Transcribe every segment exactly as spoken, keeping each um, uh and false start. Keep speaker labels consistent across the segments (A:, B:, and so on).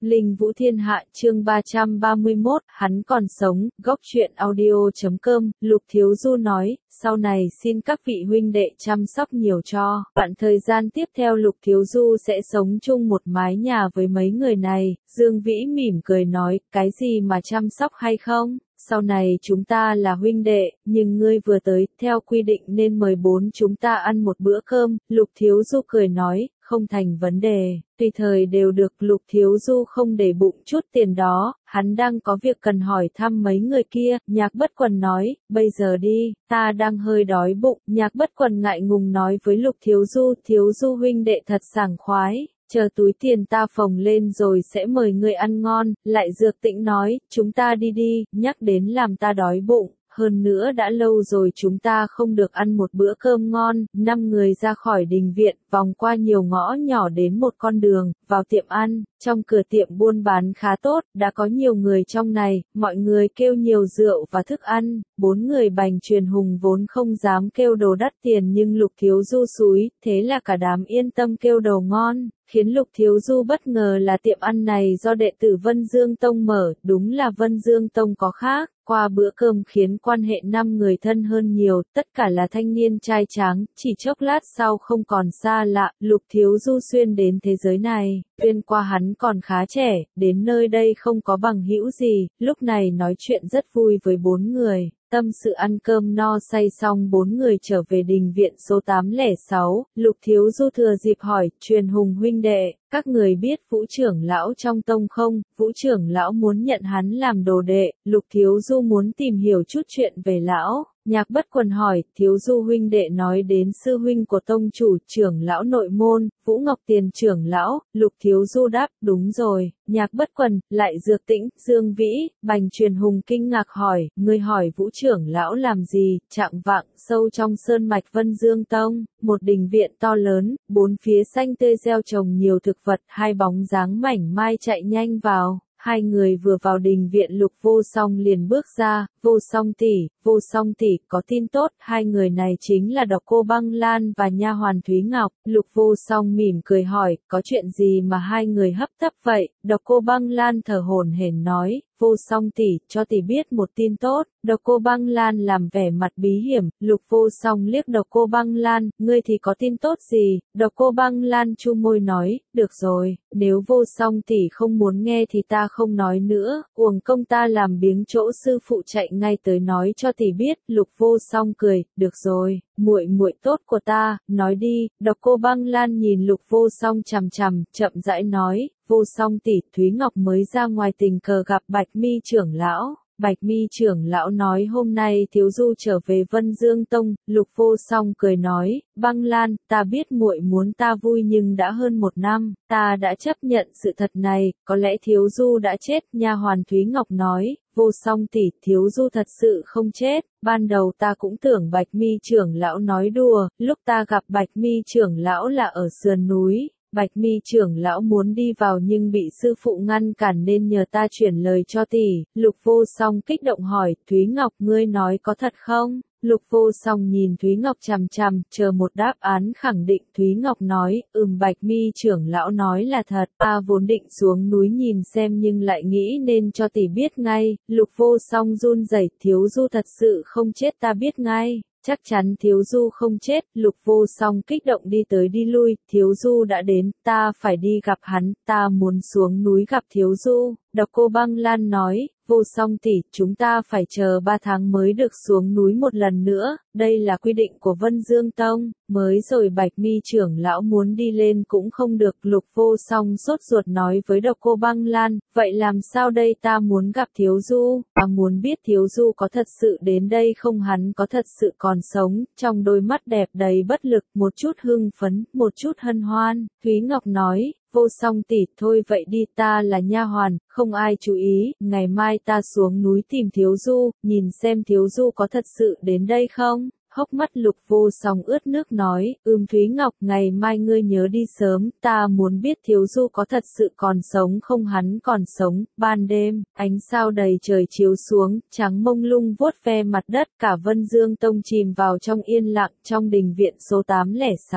A: Linh Vũ Thiên Hạ chương ba trăm ba mươi mốt, hắn còn sống, góc truyện audio chấm com, Lục Thiếu Du nói, sau này xin các vị huynh đệ chăm sóc nhiều cho. Đoạn thời gian tiếp theo Lục Thiếu Du sẽ sống chung một mái nhà với mấy người này, Dương Vĩ mỉm cười nói, cái gì mà chăm sóc hay không? Sau này chúng ta là huynh đệ, nhưng ngươi vừa tới, theo quy định nên mời bốn chúng ta ăn một bữa cơm, Lục Thiếu Du cười nói, không thành vấn đề, tùy thời đều được. Lục Thiếu Du không để bụng chút tiền đó, hắn đang có việc cần hỏi thăm mấy người kia. Nhạc Bất Quần nói, bây giờ đi, ta đang hơi đói bụng. Nhạc Bất Quần ngại ngùng nói với Lục Thiếu Du, Thiếu Du huynh đệ thật sảng khoái, chờ túi tiền ta phồng lên rồi sẽ mời người ăn ngon. Lại Dược Tĩnh nói, chúng ta đi đi, nhắc đến làm ta đói bụng. Hơn nữa đã lâu rồi chúng ta không được ăn một bữa cơm ngon. Năm người ra khỏi đình viện, vòng qua nhiều ngõ nhỏ đến một con đường, vào tiệm ăn. Trong cửa tiệm buôn bán khá tốt, đã có nhiều người trong này, mọi người kêu nhiều rượu và thức ăn. Bốn người Bành Truyền Hùng vốn không dám kêu đồ đắt tiền nhưng Lục Thiếu Du xúi, thế là cả đám yên tâm kêu đồ ngon. Khiến Lục Thiếu Du bất ngờ là tiệm ăn này do đệ tử Vân Dương Tông mở, đúng là Vân Dương Tông có khác. Qua bữa cơm khiến quan hệ năm người thân hơn nhiều, tất cả là thanh niên trai tráng, chỉ chốc lát sau không còn xa lạ. Lục Thiếu Du xuyên đến thế giới này, xuyên qua hắn còn khá trẻ, đến nơi đây không có bằng hữu gì, lúc này nói chuyện rất vui với bốn người. Tâm sự ăn cơm no say xong bốn người trở về đình viện số tám không sáu, Lục Thiếu Du thừa dịp hỏi, Truyền Hùng huynh đệ, các người biết Vũ trưởng lão trong tông không? Vũ trưởng lão muốn nhận hắn làm đồ đệ. Lục Thiếu Du muốn tìm hiểu chút chuyện về lão. Nhạc Bất Quần hỏi, Thiếu Du huynh đệ nói đến sư huynh của tông chủ, trưởng lão nội môn, Vũ Ngọc Tiền trưởng lão. Lục Thiếu Du đáp, đúng rồi. Nhạc Bất Quần, Lại Dược Tĩnh, Dương Vĩ, Bành Truyền Hùng kinh ngạc hỏi, ngươi hỏi Vũ trưởng lão làm gì? Trạng vạng, sâu trong sơn mạch Vân Dương Tông, một đình viện to lớn, bốn phía xanh tươi gieo trồng nhiều thực vật, hai bóng dáng mảnh mai chạy nhanh vào. Hai người vừa vào đình viện Lục Vô Song liền bước ra, Vô Song tỷ, Vô Song tỷ, có tin tốt. Hai người này chính là Độc Cô Băng Lan và nha hoàn Thúy Ngọc. Lục Vô Song mỉm cười hỏi, có chuyện gì mà hai người hấp tấp vậy? Độc Cô Băng Lan thở hổn hển nói, Vô Song tỷ, cho tỷ biết một tin tốt. Độc Cô Băng Lan làm vẻ mặt bí hiểm. Lục Vô Song liếc Độc Cô Băng Lan, ngươi thì có tin tốt gì? Độc Cô Băng Lan chu môi nói, được rồi, nếu Vô Song tỷ không muốn nghe thì ta không nói nữa, uổng công ta làm biếng chỗ sư phụ chạy ngay tới nói cho tỷ biết. Lục Vô Song cười, được rồi, muội muội tốt của ta, nói đi. Độc Cô Băng Lan nhìn Lục Vô Song chằm chằm, chậm rãi nói, Vô Song tỷ, Thúy Ngọc mới ra ngoài tình cờ gặp Bạch Mi trưởng lão. Bạch Mi trưởng lão nói hôm nay Thiếu Du trở về Vân Dương Tông. Lục Vô Song cười nói, Băng Lan, ta biết muội muốn ta vui nhưng đã hơn một năm, ta đã chấp nhận sự thật này, có lẽ Thiếu Du đã chết. Nha hoàn Thúy Ngọc nói, Vô Song tỷ, Thiếu Du thật sự không chết, ban đầu ta cũng tưởng Bạch Mi trưởng lão nói đùa, lúc ta gặp Bạch Mi trưởng lão là ở sườn núi. Bạch Mi trưởng lão muốn đi vào nhưng bị sư phụ ngăn cản nên nhờ ta chuyển lời cho tỷ. Lục Vô Song kích động hỏi, Thúy Ngọc ngươi nói có thật không? Lục Vô Song nhìn Thúy Ngọc chằm chằm, chờ một đáp án khẳng định. Thúy Ngọc nói, ừm Bạch Mi trưởng lão nói là thật, ta vốn định xuống núi nhìn xem nhưng lại nghĩ nên cho tỷ biết ngay. Lục Vô Song run rẩy, Thiếu Du thật sự không chết, ta biết ngay. Chắc chắn Thiếu Du không chết. Lục Vô Song kích động đi tới đi lui, Thiếu Du đã đến, ta phải đi gặp hắn, ta muốn xuống núi gặp Thiếu Du. Độc Cô Băng Lan nói, Vô Song tỷ, chúng ta phải chờ ba tháng mới được xuống núi một lần nữa, đây là quy định của Vân Dương Tông, mới rồi Bạch Mi trưởng lão muốn đi lên cũng không được. Lục Vô Song sốt ruột nói với Độc Cô Băng Lan, vậy làm sao đây, ta muốn gặp Thiếu Du, ta muốn biết Thiếu Du có thật sự đến đây không, hắn có thật sự còn sống. Trong đôi mắt đẹp đầy bất lực, một chút hưng phấn, một chút hân hoan. Thúy Ngọc nói, Vô Song tỷ, thôi vậy đi, ta là nha hoàn, không ai chú ý, ngày mai ta xuống núi tìm Thiếu Du, nhìn xem Thiếu Du có thật sự đến đây không. Hốc mắt Lục Vô Song ướt nước nói, ừm Thúy Ngọc, ngày mai ngươi nhớ đi sớm, ta muốn biết Thiếu Du có thật sự còn sống không. Hắn còn sống. Ban đêm, ánh sao đầy trời chiếu xuống, trắng mông lung vuốt ve mặt đất, cả Vân Dương Tông chìm vào trong yên lặng. Trong đình viện số tám không sáu,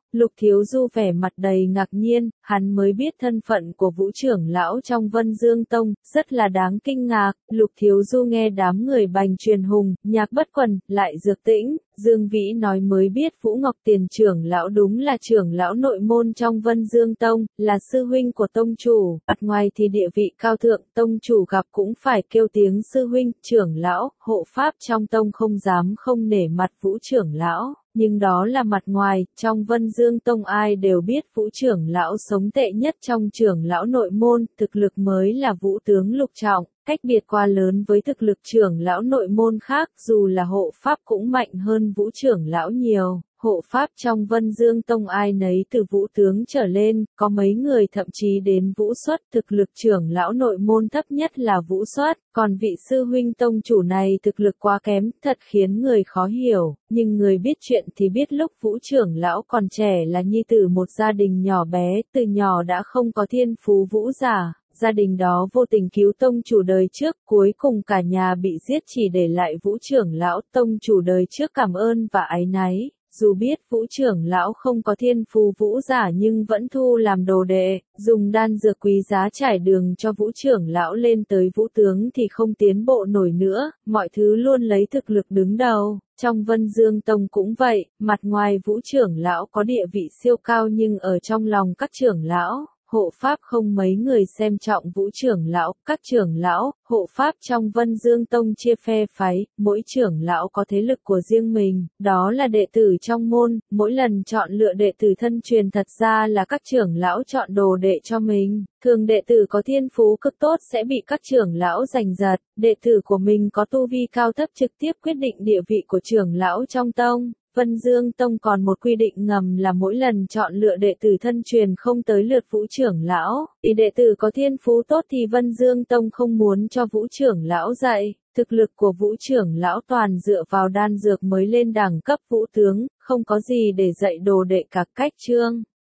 A: Lục Thiếu Du vẻ mặt đầy ngạc nhiên, hắn mới biết thân phận của Vũ trưởng lão trong Vân Dương Tông, rất là đáng kinh ngạc. Lục Thiếu Du nghe đám người Bành Truyền Hùng, Nhạc Bất Quần, lại Dược Tĩnh, Dương Vĩ nói mới biết Vũ Ngọc Tiền trưởng lão đúng là trưởng lão nội môn trong Vân Dương Tông, là sư huynh của tông chủ. Mặt ngoài thì địa vị cao thượng, tông chủ gặp cũng phải kêu tiếng sư huynh, trưởng lão, hộ pháp trong tông không dám không nể mặt Vũ trưởng lão. Nhưng đó là mặt ngoài, trong Vân Dương Tông ai đều biết Vũ trưởng lão sống tệ nhất trong trưởng lão nội môn, thực lực mới là Vũ tướng lục trọng, cách biệt quá lớn với thực lực trưởng lão nội môn khác, dù là hộ pháp cũng mạnh hơn Vũ trưởng lão nhiều. Hộ pháp trong Vân Dương Tông ai nấy từ Vũ tướng trở lên, có mấy người thậm chí đến Vũ xuất, thực lực trưởng lão nội môn thấp nhất là Vũ xuất, còn vị sư huynh tông chủ này thực lực quá kém, thật khiến người khó hiểu, nhưng người biết chuyện thì biết lúc Vũ trưởng lão còn trẻ là nhi tử một gia đình nhỏ bé, từ nhỏ đã không có thiên phú vũ giả. Gia đình đó vô tình cứu tông chủ đời trước, cuối cùng cả nhà bị giết chỉ để lại Vũ trưởng lão. Tông chủ đời trước cảm ơn và áy náy, dù biết Vũ trưởng lão không có thiên phú vũ giả nhưng vẫn thu làm đồ đệ, dùng đan dược quý giá trải đường cho Vũ trưởng lão lên tới Vũ tướng thì không tiến bộ nổi nữa, mọi thứ luôn lấy thực lực đứng đầu. Trong Vân Dương Tông cũng vậy, mặt ngoài Vũ trưởng lão có địa vị siêu cao nhưng ở trong lòng các trưởng lão, hộ pháp không mấy người xem trọng Vũ trưởng lão. Các trưởng lão, hộ pháp trong Vân Dương Tông chia phe phái, mỗi trưởng lão có thế lực của riêng mình, đó là đệ tử trong môn, mỗi lần chọn lựa đệ tử thân truyền thật ra là các trưởng lão chọn đồ đệ cho mình. Thường đệ tử có thiên phú cực tốt sẽ bị các trưởng lão giành giật, đệ tử của mình có tu vi cao thấp trực tiếp quyết định địa vị của trưởng lão trong tông. Vân Dương Tông còn một quy định ngầm là mỗi lần chọn lựa đệ tử thân truyền không tới lượt Vũ trưởng lão, thì đệ tử có thiên phú tốt thì Vân Dương Tông không muốn cho Vũ trưởng lão dạy. Thực lực của Vũ trưởng lão toàn dựa vào đan dược mới lên đẳng cấp Vũ tướng, không có gì để dạy đồ đệ cả. Cách chương